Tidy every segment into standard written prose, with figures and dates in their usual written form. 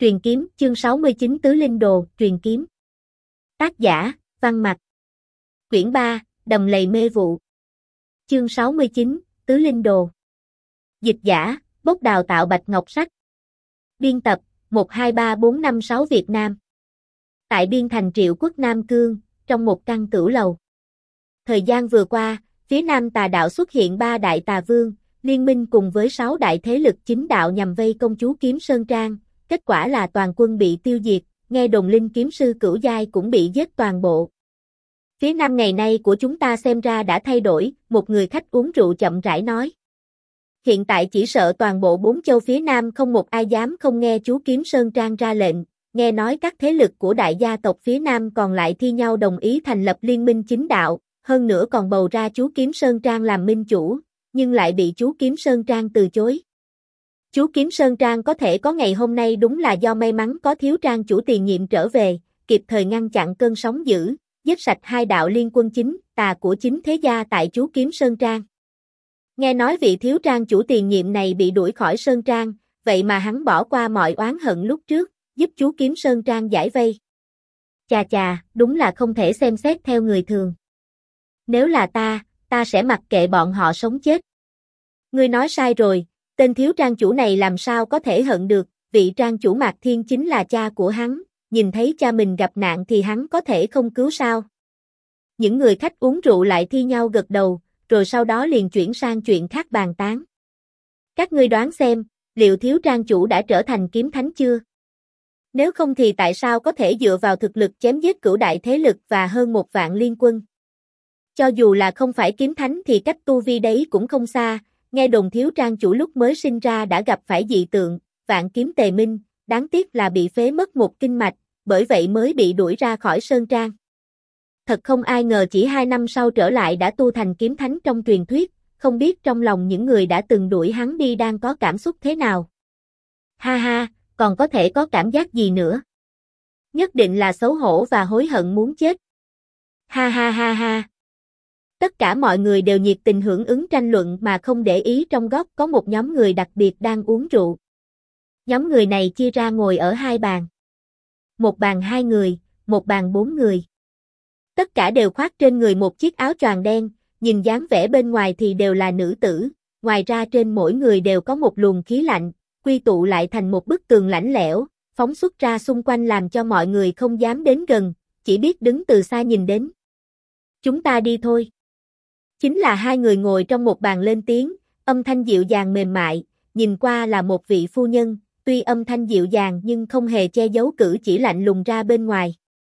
Truyền kiếm, chương 69 Tứ Linh Đồ, truyền kiếm. Tác giả, Văn Mặc. Quyển 3, Đầm Lầy Mê Vụ. Chương 69, Tứ Linh Đồ. Dịch giả, Bốc Đào tạo Bạch Ngọc Sách. Biên tập, 123456 Việt Nam. Tại biên thành Triệu Quốc Nam Cương, trong một căn tửu lầu. Thời gian vừa qua, phía Nam Tà Đạo xuất hiện 3 đại tà vương, liên minh cùng với 6 đại thế lực chính đạo nhằm vây công chúa Kiếm Sơn Trang. Kết quả là toàn quân bị tiêu diệt, nghe đồn linh kiếm sư cửu giai cũng bị giết toàn bộ. Phía Nam ngày nay của chúng ta xem ra đã thay đổi, một người khách uống rượu chậm rãi nói. Hiện tại chỉ sợ toàn bộ 4 châu phía Nam không một ai dám không nghe chú Kiếm Sơn Trang ra lệnh, nghe nói các thế lực của đại gia tộc phía Nam còn lại thi nhau đồng ý thành lập liên minh chính đạo, hơn nữa còn bầu ra chú Kiếm Sơn Trang làm minh chủ, nhưng lại bị chú Kiếm Sơn Trang từ chối. Chú Kiếm Sơn Trang có thể có ngày hôm nay đúng là do may mắn có thiếu trang chủ tiền nhiệm trở về, kịp thời ngăn chặn cơn sóng dữ, giết sạch 2 đạo liên quân chính tà của chính thế gia tại chú Kiếm Sơn Trang. Nghe nói vị thiếu trang chủ tiền nhiệm này bị đuổi khỏi Sơn Trang, vậy mà hắn bỏ qua mọi oán hận lúc trước, giúp chú Kiếm Sơn Trang giải vây. Chà chà, đúng là không thể xem xét theo người thường. Nếu là ta sẽ mặc kệ bọn họ sống chết. Ngươi nói sai rồi. Tên thiếu trang chủ này làm sao có thể hận được, vị trang chủ Mạc Thiên chính là cha của hắn, nhìn thấy cha mình gặp nạn thì hắn có thể không cứu sao. Những người khách uống rượu lại thi nhau gật đầu, rồi sau đó liền chuyển sang chuyện khác bàn tán. Các ngươi đoán xem, liệu thiếu trang chủ đã trở thành kiếm thánh chưa? Nếu không thì tại sao có thể dựa vào thực lực chém giết cửu đại thế lực và hơn 1 vạn liên quân? Cho dù là không phải kiếm thánh thì cách tu vi đấy cũng không xa. Nghe đồn thiếu trang chủ lúc mới sinh ra đã gặp phải dị tượng, vạn kiếm tề minh, đáng tiếc là bị phế mất một kinh mạch, bởi vậy mới bị đuổi ra khỏi Sơn Trang. Thật không ai ngờ chỉ 2 năm sau trở lại đã tu thành kiếm thánh trong truyền thuyết, không biết trong lòng những người đã từng đuổi hắn đi đang có cảm xúc thế nào. Ha ha, còn có thể có cảm giác gì nữa? Nhất định là xấu hổ và hối hận muốn chết. Ha ha ha ha. Tất cả mọi người đều nhiệt tình hưởng ứng tranh luận mà không để ý trong góc có một nhóm người đặc biệt đang uống rượu. Nhóm người này chia ra ngồi ở 2 bàn. Một bàn 2 người, một bàn 4 người. Tất cả đều khoác trên người một chiếc áo choàng đen, nhìn dáng vẻ bên ngoài thì đều là nữ tử, ngoài ra trên mỗi người đều có một luồng khí lạnh, quy tụ lại thành một bức tường lạnh lẽo, phóng xuất ra xung quanh làm cho mọi người không dám đến gần, chỉ biết đứng từ xa nhìn đến. Chúng ta đi thôi. Chính là 2 người ngồi trong một bàn lên tiếng, âm thanh dịu dàng mềm mại, nhìn qua là một vị phu nhân, tuy âm thanh dịu dàng nhưng không hề che giấu cử chỉ lạnh lùng ra bên ngoài.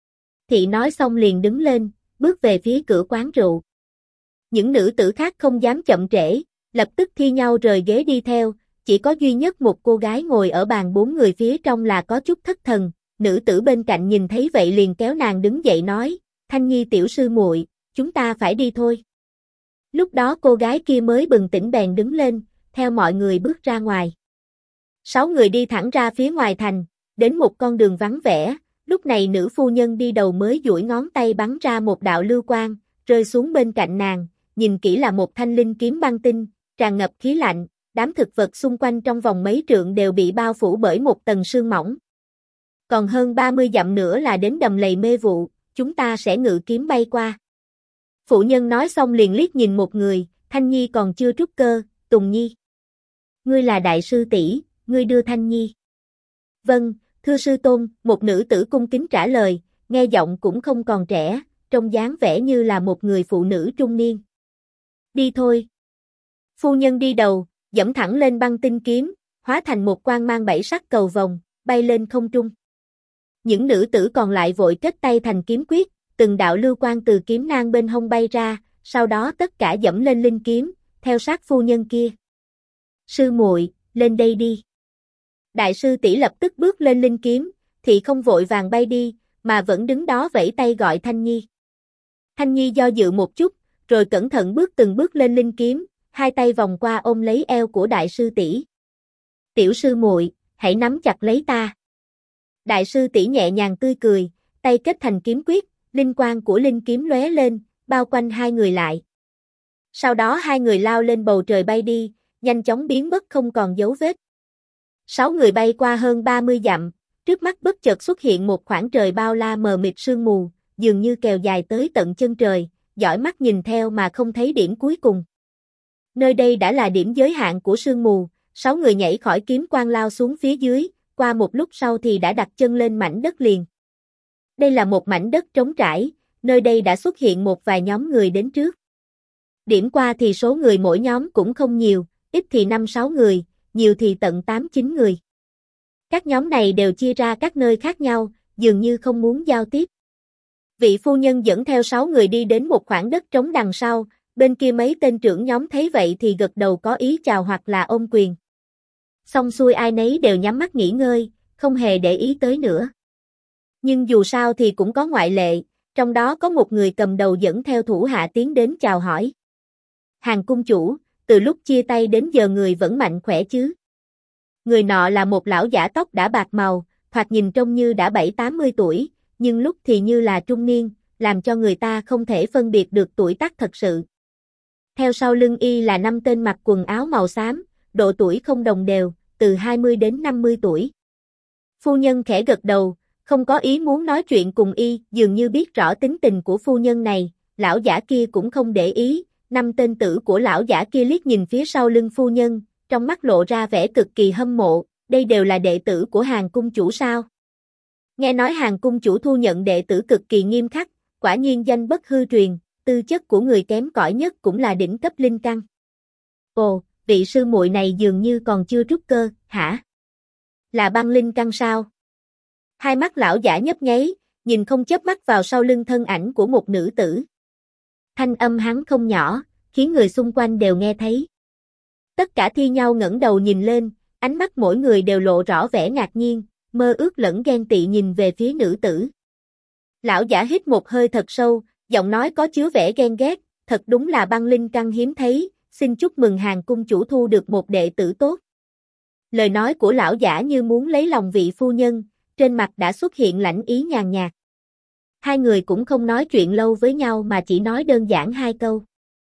Thị nói xong liền đứng lên, bước về phía cửa quán rượu. Những nữ tử khác không dám chậm trễ, lập tức thi nhau rời ghế đi theo, chỉ có duy nhất một cô gái ngồi ở bàn 4 người phía trong là có chút thất thần, nữ tử bên cạnh nhìn thấy vậy liền kéo nàng đứng dậy nói, Thanh Nhi tiểu sư muội, chúng ta phải đi thôi. Lúc đó cô gái kia mới bừng tỉnh bèn đứng lên, theo mọi người bước ra ngoài. 6 người đi thẳng ra phía ngoài thành, đến một con đường vắng vẻ, lúc này nữ phu nhân đi đầu mới duỗi ngón tay bắn ra một đạo lưu quang, rơi xuống bên cạnh nàng, nhìn kỹ là một thanh linh kiếm băng tinh, tràn ngập khí lạnh, đám thực vật xung quanh trong vòng mấy trượng đều bị bao phủ bởi một tầng sương mỏng. Còn hơn 30 dặm nữa là đến đầm lầy mê vụ, chúng ta sẽ ngự kiếm bay qua. Phụ nhân nói xong liền liếc nhìn một người, Thanh Nhi còn chưa trúc cơ, Tùng Nhi. Ngươi là đại sư tỷ, ngươi đưa Thanh Nhi. Vâng, thưa sư tôn, một nữ tử cung kính trả lời, nghe giọng cũng không còn trẻ, trông dáng vẻ như là một người phụ nữ trung niên. Đi thôi. Phu nhân đi đầu, dẫm thẳng lên băng tinh kiếm, hóa thành một quang mang 7 sắc cầu vồng, bay lên không trung. Những nữ tử còn lại vội kết tay thành kiếm quyết. Từng đạo lưu quang từ kiếm nang bên hông bay ra, sau đó tất cả dẫm lên linh kiếm, theo sát phu nhân kia. Sư muội, lên đây đi. Đại sư tỷ lập tức bước lên linh kiếm, thì không vội vàng bay đi, mà vẫn đứng đó vẫy tay gọi Thanh Nhi. Thanh Nhi do dự một chút, rồi cẩn thận từng bước lên linh kiếm, 2 tay vòng qua ôm lấy eo của đại sư tỷ. Tiểu sư muội, hãy nắm chặt lấy ta. Đại sư tỷ nhẹ nhàng tươi cười, tay kết thành kiếm quyết. Linh quang của linh kiếm lóe lên, bao quanh 2 người lại. Sau đó 2 người lao lên bầu trời bay đi, nhanh chóng biến mất không còn dấu vết. 6 người bay qua hơn 30 dặm, Trước mắt bất chợt xuất hiện một khoảng trời bao la mờ mịt sương mù, dường như kéo dài tới tận chân trời, dõi mắt nhìn theo mà không thấy điểm cuối cùng. Nơi đây đã là điểm giới hạn của sương mù, 6 người nhảy khỏi kiếm quang lao xuống phía dưới, qua một lúc sau thì đã đặt chân lên mảnh đất liền. Đây là một mảnh đất trống trải, nơi đây đã xuất hiện một vài nhóm người đến trước. Điểm qua thì số người mỗi nhóm cũng không nhiều, ít thì 5-6 người, nhiều thì tận 8-9 người. Các nhóm này đều chia ra các nơi khác nhau, dường như không muốn giao tiếp. Vị phu nhân dẫn theo 6 người đi đến một khoảng đất trống đằng sau, bên kia mấy tên trưởng nhóm thấy vậy thì gật đầu có ý chào hoặc là ôm quyền. Xong xuôi ai nấy đều nhắm mắt nghỉ ngơi, không hề để ý tới nữa. Nhưng dù sao thì cũng có ngoại lệ, trong đó có một người cầm đầu dẫn theo thủ hạ tiến đến chào hỏi. Hàng cung chủ, từ lúc chia tay đến giờ người vẫn mạnh khỏe chứ? Người nọ là một lão giả tóc đã bạc màu, thoạt nhìn trông như đã 7-80 tuổi, nhưng lúc thì như là trung niên, làm cho người ta không thể phân biệt được tuổi tác thật sự. Theo sau lưng y là 5 tên mặc quần áo màu xám, độ tuổi không đồng đều, từ 20 đến 50 tuổi. Phu nhân khẽ gật đầu, không có ý muốn nói chuyện cùng y, dường như biết rõ tính tình của phu nhân này, lão giả kia cũng không để ý, 5 tên tử của lão giả kia liếc nhìn phía sau lưng phu nhân, trong mắt lộ ra vẻ cực kỳ hâm mộ, đây đều là đệ tử của Hàng cung chủ sao? Nghe nói Hàng cung chủ thu nhận đệ tử cực kỳ nghiêm khắc, quả nhiên danh bất hư truyền, tư chất của người kém cỏi nhất cũng là đỉnh cấp linh căn. Ồ, vị sư muội này dường như còn chưa trúc cơ, hả? Là băng linh căn sao? Hai mắt lão giả nhấp nháy, nhìn không chớp mắt vào sau lưng thân ảnh của một nữ tử. Thanh âm hắn không nhỏ, khiến người xung quanh đều nghe thấy. Tất cả thi nhau ngẩng đầu nhìn lên, ánh mắt mỗi người đều lộ rõ vẻ ngạc nhiên, mơ ước lẫn ghen tị nhìn về phía nữ tử. Lão giả hít một hơi thật sâu, giọng nói có chứa vẻ ghen ghét, thật đúng là băng linh căn hiếm thấy, xin chúc mừng Hàng cung chủ thu được một đệ tử tốt. Lời nói của lão giả như muốn lấy lòng vị phu nhân, trên mặt đã xuất hiện lãnh ý nhàn nhạt. Hai người cũng không nói chuyện lâu với nhau mà chỉ nói đơn giản 2 câu.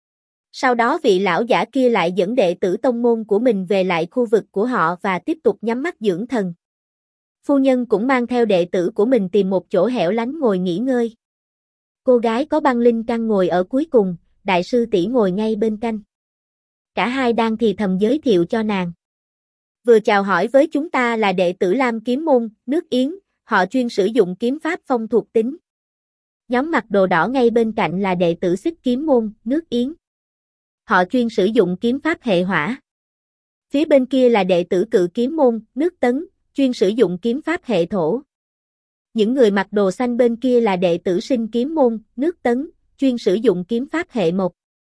Sau đó vị lão giả kia lại dẫn đệ tử tông môn của mình về lại khu vực của họ và tiếp tục nhắm mắt dưỡng thần. Phu nhân cũng mang theo đệ tử của mình tìm một chỗ hẻo lánh ngồi nghỉ ngơi. Cô gái có băng linh căn ngồi ở cuối cùng, đại sư tỷ ngồi ngay bên cạnh. Cả hai đang thì thầm giới thiệu cho nàng. Vừa chào hỏi với chúng ta là đệ tử Lam Kiếm Môn, nước Yến, họ chuyên sử dụng kiếm pháp phong thuộc tính. Nhóm mặc đồ đỏ ngay bên cạnh là đệ tử Xích Kiếm Môn, nước Yến. Họ chuyên sử dụng kiếm pháp hệ hỏa. Phía bên kia là đệ tử Cự Kiếm Môn, nước Tấn, chuyên sử dụng kiếm pháp hệ thổ. Những người mặc đồ xanh bên kia là đệ tử Sinh Kiếm Môn, nước Tấn, chuyên sử dụng kiếm pháp hệ mộc.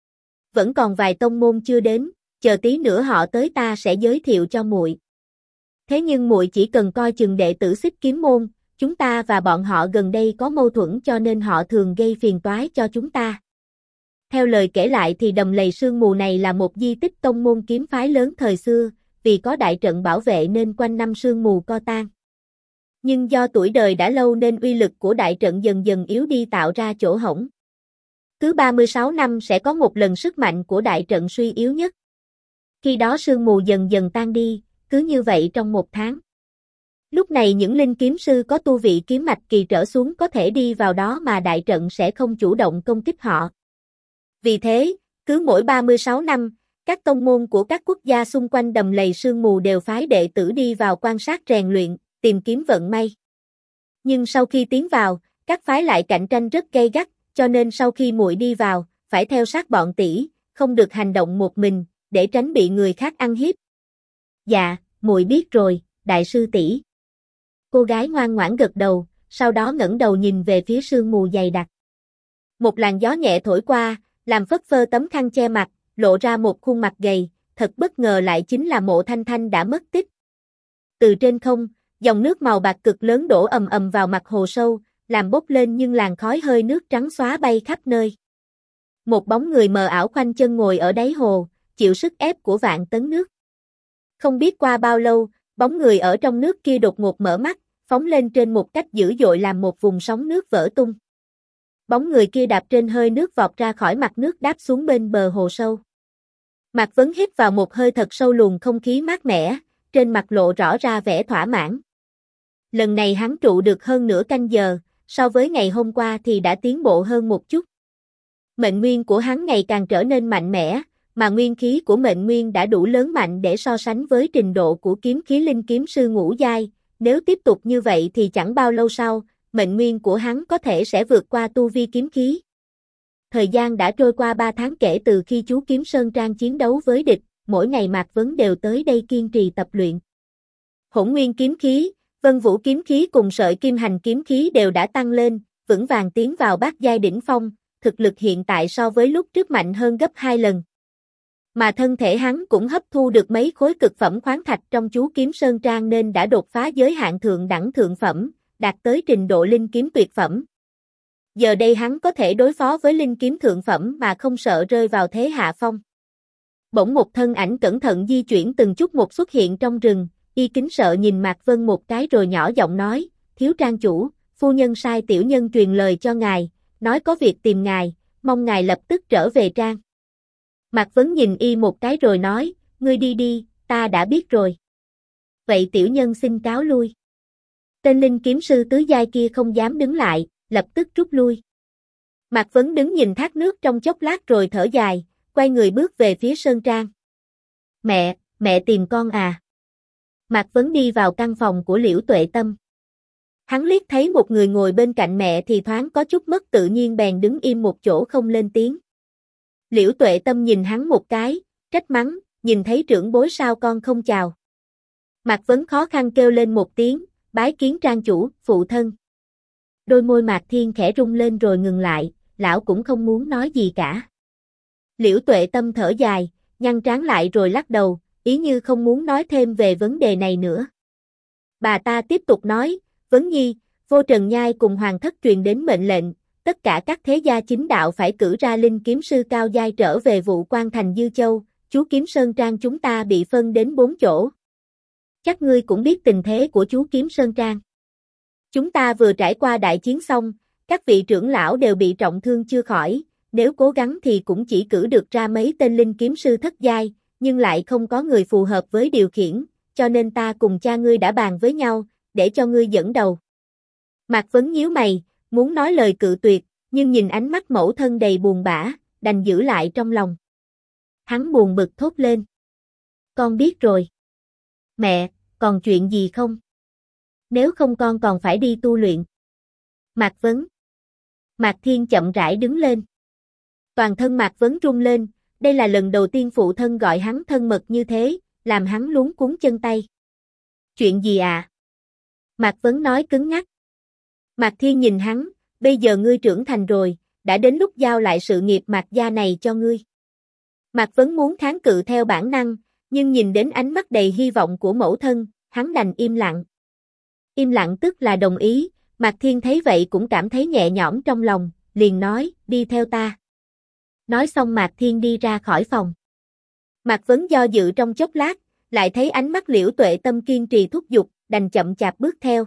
Vẫn còn vài tông môn chưa đến, chờ tí nữa họ tới ta sẽ giới thiệu cho muội. Thế nhưng muội chỉ cần coi chừng đệ tử Xích Kiếm Môn, chúng ta và bọn họ gần đây có mâu thuẫn cho nên họ thường gây phiền toái cho chúng ta. Theo lời kể lại thì đầm lầy sương mù này là một di tích tông môn kiếm phái lớn thời xưa, vì có đại trận bảo vệ nên quanh năm sương mù co tan. Nhưng do tuổi đời đã lâu nên uy lực của đại trận dần dần yếu đi tạo ra chỗ hổng. Cứ 36 năm sẽ có một lần sức mạnh của đại trận suy yếu nhất. Khi đó sương mù dần dần tan đi, cứ như vậy trong 1 tháng. Lúc này những linh kiếm sư có tu vị kiếm mạch kỳ trở xuống có thể đi vào đó mà đại trận sẽ không chủ động công kích họ. Vì thế, cứ mỗi 36 năm, các tông môn của các quốc gia xung quanh đầm lầy sương mù đều phái đệ tử đi vào quan sát rèn luyện, tìm kiếm vận may. Nhưng sau khi tiến vào, các phái lại cạnh tranh rất gay gắt, cho nên sau khi muội đi vào, phải theo sát bọn tỷ, không được hành động một mình, để tránh bị người khác ăn hiếp. Dạ, muội biết rồi, đại sư tỷ. Cô gái ngoan ngoãn gật đầu, sau đó ngẩng đầu nhìn về phía sương mù dày đặc. Một làn gió nhẹ thổi qua, làm phất phơ tấm khăn che mặt, lộ ra một khuôn mặt gầy, thật bất ngờ lại chính là Mộ Thanh Thanh đã mất tích. Từ trên không, dòng nước màu bạc cực lớn đổ ầm ầm vào mặt hồ sâu, làm bốc lên nhưng làn khói hơi nước trắng xóa bay khắp nơi. Một bóng người mờ ảo khoanh chân ngồi ở đáy hồ, chịu sức ép của vạn tấn nước. Không biết qua bao lâu, bóng người ở trong nước kia đột ngột mở mắt, phóng lên trên một cách dữ dội làm một vùng sóng nước vỡ tung. Bóng người kia đạp trên hơi nước vọt ra khỏi mặt nước đáp xuống bên bờ hồ sâu. Mạc Vấn hít vào một hơi thật sâu luồng không khí mát mẻ, trên mặt lộ rõ ra vẻ thỏa mãn. Lần này hắn trụ được hơn nửa canh giờ, so với ngày hôm qua thì đã tiến bộ hơn một chút. Mệnh nguyên của hắn ngày càng trở nên mạnh mẽ, mà nguyên khí của mệnh nguyên đã đủ lớn mạnh để so sánh với trình độ của kiếm khí linh kiếm sư ngũ giai, nếu tiếp tục như vậy thì chẳng bao lâu sau, mệnh nguyên của hắn có thể sẽ vượt qua tu vi kiếm khí. Thời gian đã trôi qua 3 tháng kể từ khi chú Kiếm Sơn Trang chiến đấu với địch, mỗi ngày Mạc Vấn đều tới đây kiên trì tập luyện. Hỗn nguyên kiếm khí, Vân Vũ kiếm khí cùng sợi kim hành kiếm khí đều đã tăng lên, vững vàng tiến vào bát giai đỉnh phong, thực lực hiện tại so với lúc trước mạnh hơn gấp 2 lần. Mà thân thể hắn cũng hấp thu được mấy khối cực phẩm khoáng thạch trong chú Kiếm Sơn Trang nên đã đột phá giới hạn thượng đẳng thượng phẩm, đạt tới trình độ linh kiếm tuyệt phẩm. Giờ đây hắn có thể đối phó với linh kiếm thượng phẩm mà không sợ rơi vào thế hạ phong. Bỗng một thân ảnh cẩn thận di chuyển từng chút một xuất hiện trong rừng, y kính sợ nhìn Mạc Vân một cái rồi nhỏ giọng nói, thiếu trang chủ, phu nhân sai tiểu nhân truyền lời cho ngài, nói có việc tìm ngài, mong ngài lập tức trở về trang. Mạc Vấn nhìn y một cái rồi nói, ngươi đi đi, ta đã biết rồi. Vậy tiểu nhân xin cáo lui. Tên linh kiếm sư tứ giai kia không dám đứng lại, lập tức rút lui. Mạc Vấn đứng nhìn thác nước trong chốc lát rồi thở dài, quay người bước về phía sơn trang. Mẹ tìm con à? Mạc Vấn đi vào căn phòng của Liễu Tuệ Tâm. Hắn liếc thấy một người ngồi bên cạnh mẹ thì thoáng có chút mất tự nhiên bèn đứng im một chỗ không lên tiếng. Liễu Tuệ Tâm nhìn hắn một cái, trách mắng, nhìn thấy trưởng bối sao con không chào. Mạc Vấn khó khăn kêu lên một tiếng, bái kiến trang chủ, phụ thân. Đôi môi Mạc Thiên khẽ rung lên rồi ngừng lại, lão cũng không muốn nói gì cả. Liễu Tuệ Tâm thở dài, nhăn trán lại rồi lắc đầu, ý như không muốn nói thêm về vấn đề này nữa. Bà ta tiếp tục nói, Vấn Nhi, Vô Trần Nhai cùng Hoàng thất truyền đến mệnh lệnh, tất cả các thế gia chính đạo phải cử ra linh kiếm sư cao giai trở về Vụ Quan thành Dư Châu, chú Kiếm Sơn Trang chúng ta bị phân đến 4 chỗ. Chắc ngươi cũng biết tình thế của chú Kiếm Sơn Trang. Chúng ta vừa trải qua đại chiến xong, các vị trưởng lão đều bị trọng thương chưa khỏi, nếu cố gắng thì cũng chỉ cử được ra mấy tên linh kiếm sư thất giai, nhưng lại không có người phù hợp với điều khiển, cho nên ta cùng cha ngươi đã bàn với nhau, để cho ngươi dẫn đầu. Mạc Vấn nhíu mày, muốn nói lời cự tuyệt, nhưng nhìn ánh mắt mẫu thân đầy buồn bã, đành giữ lại trong lòng. Hắn buồn bực thốt lên. Con biết rồi. Mẹ, còn chuyện gì không? Nếu không con còn phải đi tu luyện. Mạc Vấn. Mạc Thiên chậm rãi đứng lên. Toàn thân Mạc Vấn rung lên, đây là lần đầu tiên phụ thân gọi hắn thân mật như thế, làm hắn luống cuống chân tay. Chuyện gì à? Mạc Vấn nói cứng ngắc. Mạc Thiên nhìn hắn, bây giờ ngươi trưởng thành rồi, đã đến lúc giao lại sự nghiệp Mạc gia này cho ngươi. Mạc Vấn muốn kháng cự theo bản năng, nhưng nhìn đến ánh mắt đầy hy vọng của mẫu thân, hắn đành im lặng. Im lặng tức là đồng ý, Mạc Thiên thấy vậy cũng cảm thấy nhẹ nhõm trong lòng, liền nói, đi theo ta. Nói xong Mạc Thiên đi ra khỏi phòng. Mạc Vấn do dự trong chốc lát, lại thấy ánh mắt Liễu Tuệ Tâm kiên trì thúc giục, đành chậm chạp bước theo.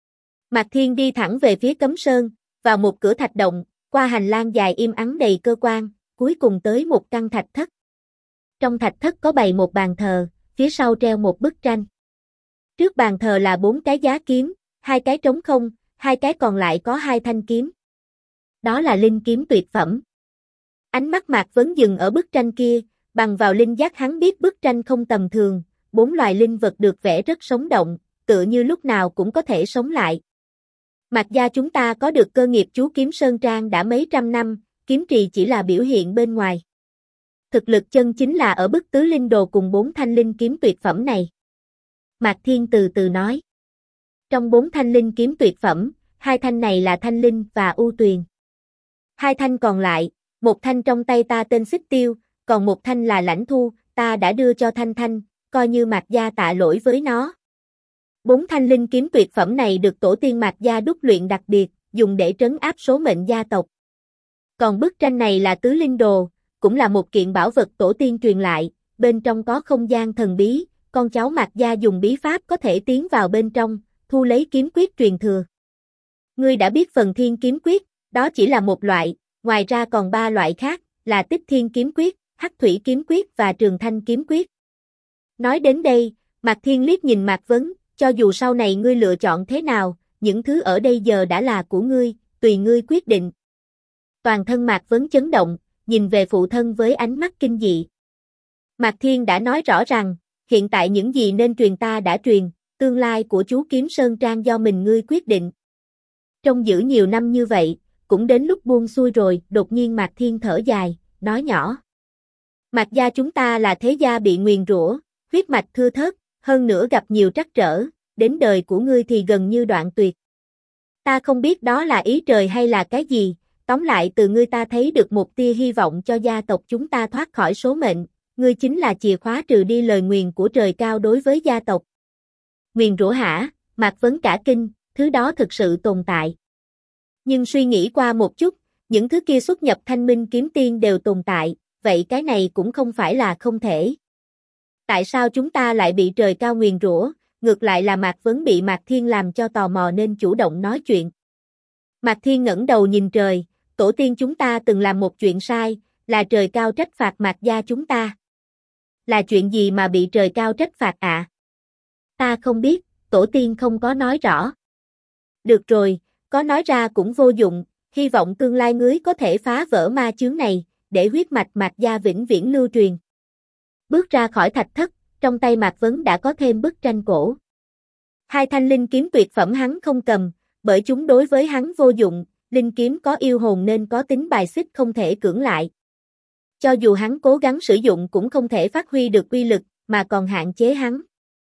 Mạc Thiên đi thẳng về phía Cấm Sơn, vào một cửa thạch động, qua hành lang dài im ắng đầy cơ quan, cuối cùng tới một căn thạch thất. Trong thạch thất có bày một bàn thờ, phía sau treo một bức tranh. Trước bàn thờ là 4 cái giá kiếm, 2 cái trống không, 2 cái còn lại có 2 thanh kiếm. Đó là linh kiếm tuyệt phẩm. Ánh mắt Mạc Vấn dừng ở bức tranh kia, bằng vào linh giác hắn biết bức tranh không tầm thường, 4 loài linh vật được vẽ rất sống động, tựa như lúc nào cũng có thể sống lại. Mạc gia chúng ta có được cơ nghiệp chú Kiếm Sơn Trang đã mấy trăm năm, kiếm trì chỉ là biểu hiện bên ngoài. Thực lực chân chính là ở bức tứ linh đồ cùng 4 thanh linh kiếm tuyệt phẩm này. Mạc Thiên từ từ nói. Trong 4 thanh linh kiếm tuyệt phẩm, 2 thanh này là Thanh Linh và U Tuyền. 2 thanh còn lại, một thanh trong tay ta tên Xích Tiêu, còn một thanh là Lãnh Thu, ta đã đưa cho Thanh Thanh, coi như Mạc gia tạ lỗi với nó. 4 thanh linh kiếm tuyệt phẩm này được tổ tiên Mạc gia đúc luyện đặc biệt, dùng để trấn áp số mệnh gia tộc. Còn bức tranh này là tứ linh đồ, cũng là một kiện bảo vật tổ tiên truyền lại, bên trong có không gian thần bí, con cháu Mạc gia dùng bí pháp có thể tiến vào bên trong, thu lấy kiếm quyết truyền thừa. Ngươi đã biết phần thiên kiếm quyết, đó chỉ là một loại, ngoài ra còn 3 loại khác, là Tích Thiên kiếm quyết, Hắc Thủy kiếm quyết và Trường Thanh kiếm quyết. Nói đến đây, Mạc Thiên liếc nhìn Mạc Vấn, cho dù sau này ngươi lựa chọn thế nào, những thứ ở đây giờ đã là của ngươi, tùy ngươi quyết định. Toàn thân Mạc Vấn chấn động, nhìn về phụ thân với ánh mắt kinh dị. Mạc Thiên đã nói rõ rằng, hiện tại những gì nên truyền ta đã truyền, tương lai của chú Kiếm Sơn Trang do mình ngươi quyết định. Trong giữ nhiều năm như vậy, cũng đến lúc buông xuôi rồi, đột nhiên Mạc Thiên thở dài, nói nhỏ. Mạc gia chúng ta là thế gia bị nguyền rủa, huyết mạch thưa thớt, hơn nữa gặp nhiều trắc trở, đến đời của ngươi thì gần như đoạn tuyệt. Ta không biết đó là ý trời hay là cái gì, tóm lại từ ngươi ta thấy được một tia hy vọng cho gia tộc chúng ta thoát khỏi số mệnh, ngươi chính là chìa khóa trừ đi lời nguyền của trời cao đối với gia tộc. Nguyền rủa hả? Mạc Vấn cả kinh, thứ đó thực sự tồn tại. Nhưng suy nghĩ qua một chút, những thứ kia xuất nhập Thanh Minh kiếm tiên đều tồn tại, vậy cái này cũng không phải là không thể. Tại sao chúng ta lại bị trời cao nguyền rủa? Ngược lại là Mạc Vấn bị Mạc Thiên làm cho tò mò nên chủ động nói chuyện. Mạc Thiên ngẩng đầu nhìn trời, tổ tiên chúng ta từng làm một chuyện sai, là trời cao trách phạt Mạc gia chúng ta. Là chuyện gì mà bị trời cao trách phạt ạ? Ta không biết, tổ tiên không có nói rõ. Được rồi, có nói ra cũng vô dụng, hy vọng tương lai ngươi có thể phá vỡ ma chướng này, để huyết mạch Mạc gia vĩnh viễn lưu truyền. Bước ra khỏi thạch thất, trong tay Mạc Vấn đã có thêm bức tranh cổ. Hai thanh linh kiếm tuyệt phẩm hắn không cầm, bởi chúng đối với hắn vô dụng, linh kiếm có yêu hồn nên có tính bài xích không thể cưỡng lại. Cho dù hắn cố gắng sử dụng cũng không thể phát huy được uy lực, mà còn hạn chế hắn.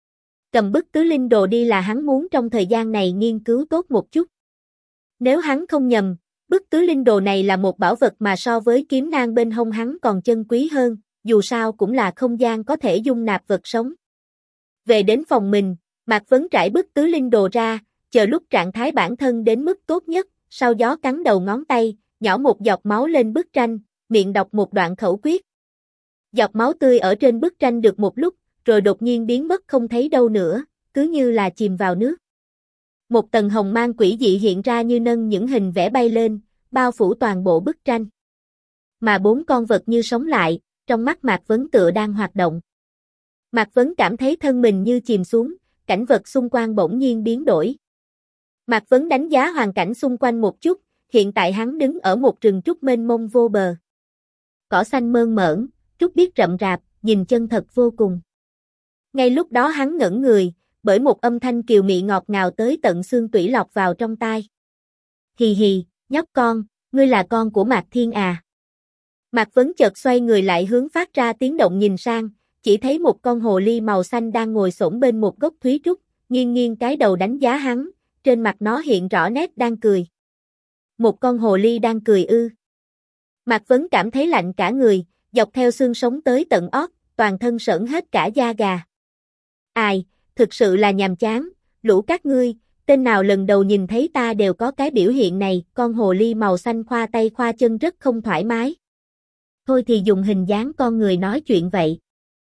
Cầm bức tứ linh đồ đi là hắn muốn trong thời gian này nghiên cứu tốt một chút. Nếu hắn không nhầm, bức tứ linh đồ này là một bảo vật mà so với kiếm nang bên hông hắn còn chân quý hơn, dù sao cũng là không gian có thể dung nạp vật sống. Về đến phòng mình, Mạc Vấn trải bức tứ linh đồ ra, chờ lúc trạng thái bản thân đến mức tốt nhất, sau gió cắn đầu ngón tay, nhỏ một giọt máu lên bức tranh, miệng đọc một đoạn khẩu quyết. Giọt máu tươi ở trên bức tranh được một lúc, rồi đột nhiên biến mất không thấy đâu nữa, cứ như là chìm vào nước. Một tầng hồng mang quỷ dị hiện ra như nâng những hình vẽ bay lên, bao phủ toàn bộ bức tranh. Mà 4 con vật như sống lại, trong mắt Mạc Vấn tựa đang hoạt động. Mạc Vấn cảm thấy thân mình như chìm xuống, cảnh vật xung quanh bỗng nhiên biến đổi. Mạc Vấn đánh giá hoàn cảnh xung quanh một chút, hiện tại hắn đứng ở một rừng trúc mênh mông vô bờ. Cỏ xanh mơn mởn, trúc biếc rậm rạp, nhìn chân thật vô cùng. Ngay lúc đó hắn ngẩn người, bởi một âm thanh kiều mị ngọt ngào tới tận xương tủy lọt vào trong tai. Hì hì, nhóc con, ngươi là con của Mạc Thiên à? Mạc Vấn chợt xoay người lại hướng phát ra tiếng động nhìn sang, chỉ thấy một con hồ ly màu xanh đang ngồi xổm bên một gốc thúy trúc, nghiêng nghiêng cái đầu đánh giá hắn, trên mặt nó hiện rõ nét đang cười. Một con hồ ly đang cười ư? Mạc Vấn cảm thấy lạnh cả người, dọc theo xương sống tới tận ót, toàn thân sởn hết cả da gà. Ai, thực sự là nhàm chán, lũ các ngươi, tên nào lần đầu nhìn thấy ta đều có cái biểu hiện này, con hồ ly màu xanh khoa tay khoa chân rất không thoải mái. Thôi thì dùng hình dáng con người nói chuyện vậy.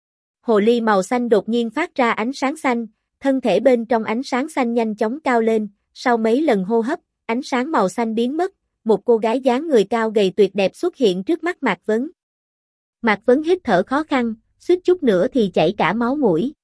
Hồ ly màu xanh đột nhiên phát ra ánh sáng xanh, thân thể bên trong ánh sáng xanh nhanh chóng cao lên, sau mấy lần hô hấp, ánh sáng màu xanh biến mất, một cô gái dáng người cao gầy tuyệt đẹp xuất hiện trước mắt Mạc Vấn. Mạc Vấn hít thở khó khăn, suýt chút nữa thì chảy cả máu mũi.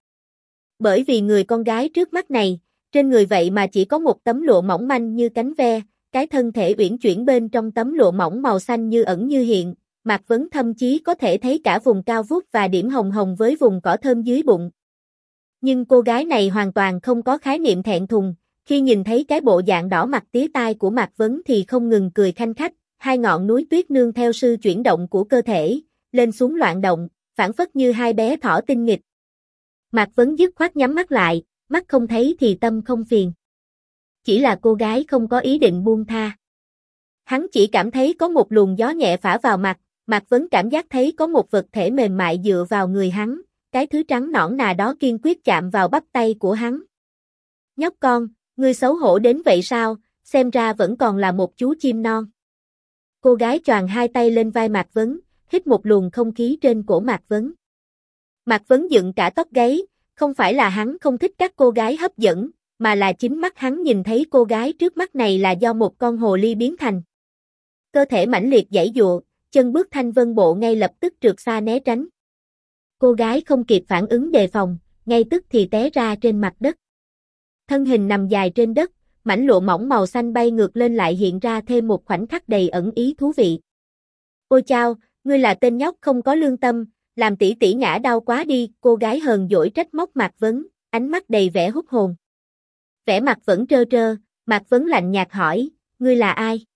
Bởi vì người con gái trước mắt này, trên người vậy mà chỉ có một tấm lụa mỏng manh như cánh ve, cái thân thể uyển chuyển bên trong tấm lụa mỏng màu xanh như ẩn như hiện, Mạc Vấn thậm chí có thể thấy cả vùng cao vút và điểm hồng hồng với vùng cỏ thơm dưới bụng. Nhưng cô gái này hoàn toàn không có khái niệm thẹn thùng, khi nhìn thấy cái bộ dạng đỏ mặt tía tai của Mạc Vấn thì không ngừng cười khanh khách, hai ngọn núi tuyết nương theo sự chuyển động của cơ thể, lên xuống loạn động, phảng phất như hai bé thỏ tinh nghịch. Mạc Vấn dứt khoát nhắm mắt lại, mắt không thấy thì tâm không phiền. Chỉ là cô gái không có ý định buông tha. Hắn chỉ cảm thấy có một luồng gió nhẹ phả vào mặt, Mạc Vấn cảm giác thấy có một vật thể mềm mại dựa vào người hắn, cái thứ trắng nõn nà đó kiên quyết chạm vào bắp tay của hắn. Nhóc con, ngươi xấu hổ đến vậy sao, xem ra vẫn còn là một chú chim non. Cô gái choàng hai tay lên vai Mạc Vấn, hít một luồng không khí trên cổ Mạc Vấn. Mạc Vấn dựng cả tóc gáy, không phải là hắn không thích các cô gái hấp dẫn, mà là chính mắt hắn nhìn thấy cô gái trước mắt này là do một con hồ ly biến thành. Cơ thể mãnh liệt giãy giụa, chân bước thanh vân bộ ngay lập tức trượt xa né tránh. Cô gái không kịp phản ứng đề phòng, ngay tức thì té ra trên mặt đất. Thân hình nằm dài trên đất, mảnh lụa mỏng màu xanh bay ngược lên lại hiện ra thêm một khoảnh khắc đầy ẩn ý thú vị. Ôi chao, ngươi là tên nhóc không có lương tâm, làm tỷ tỷ ngã đau quá đi, cô gái hờn dỗi trách móc Mạc Vấn, ánh mắt đầy vẻ hút hồn. Vẻ mặt vẫn trơ trơ, Mạc Vấn lạnh nhạt hỏi, ngươi là ai?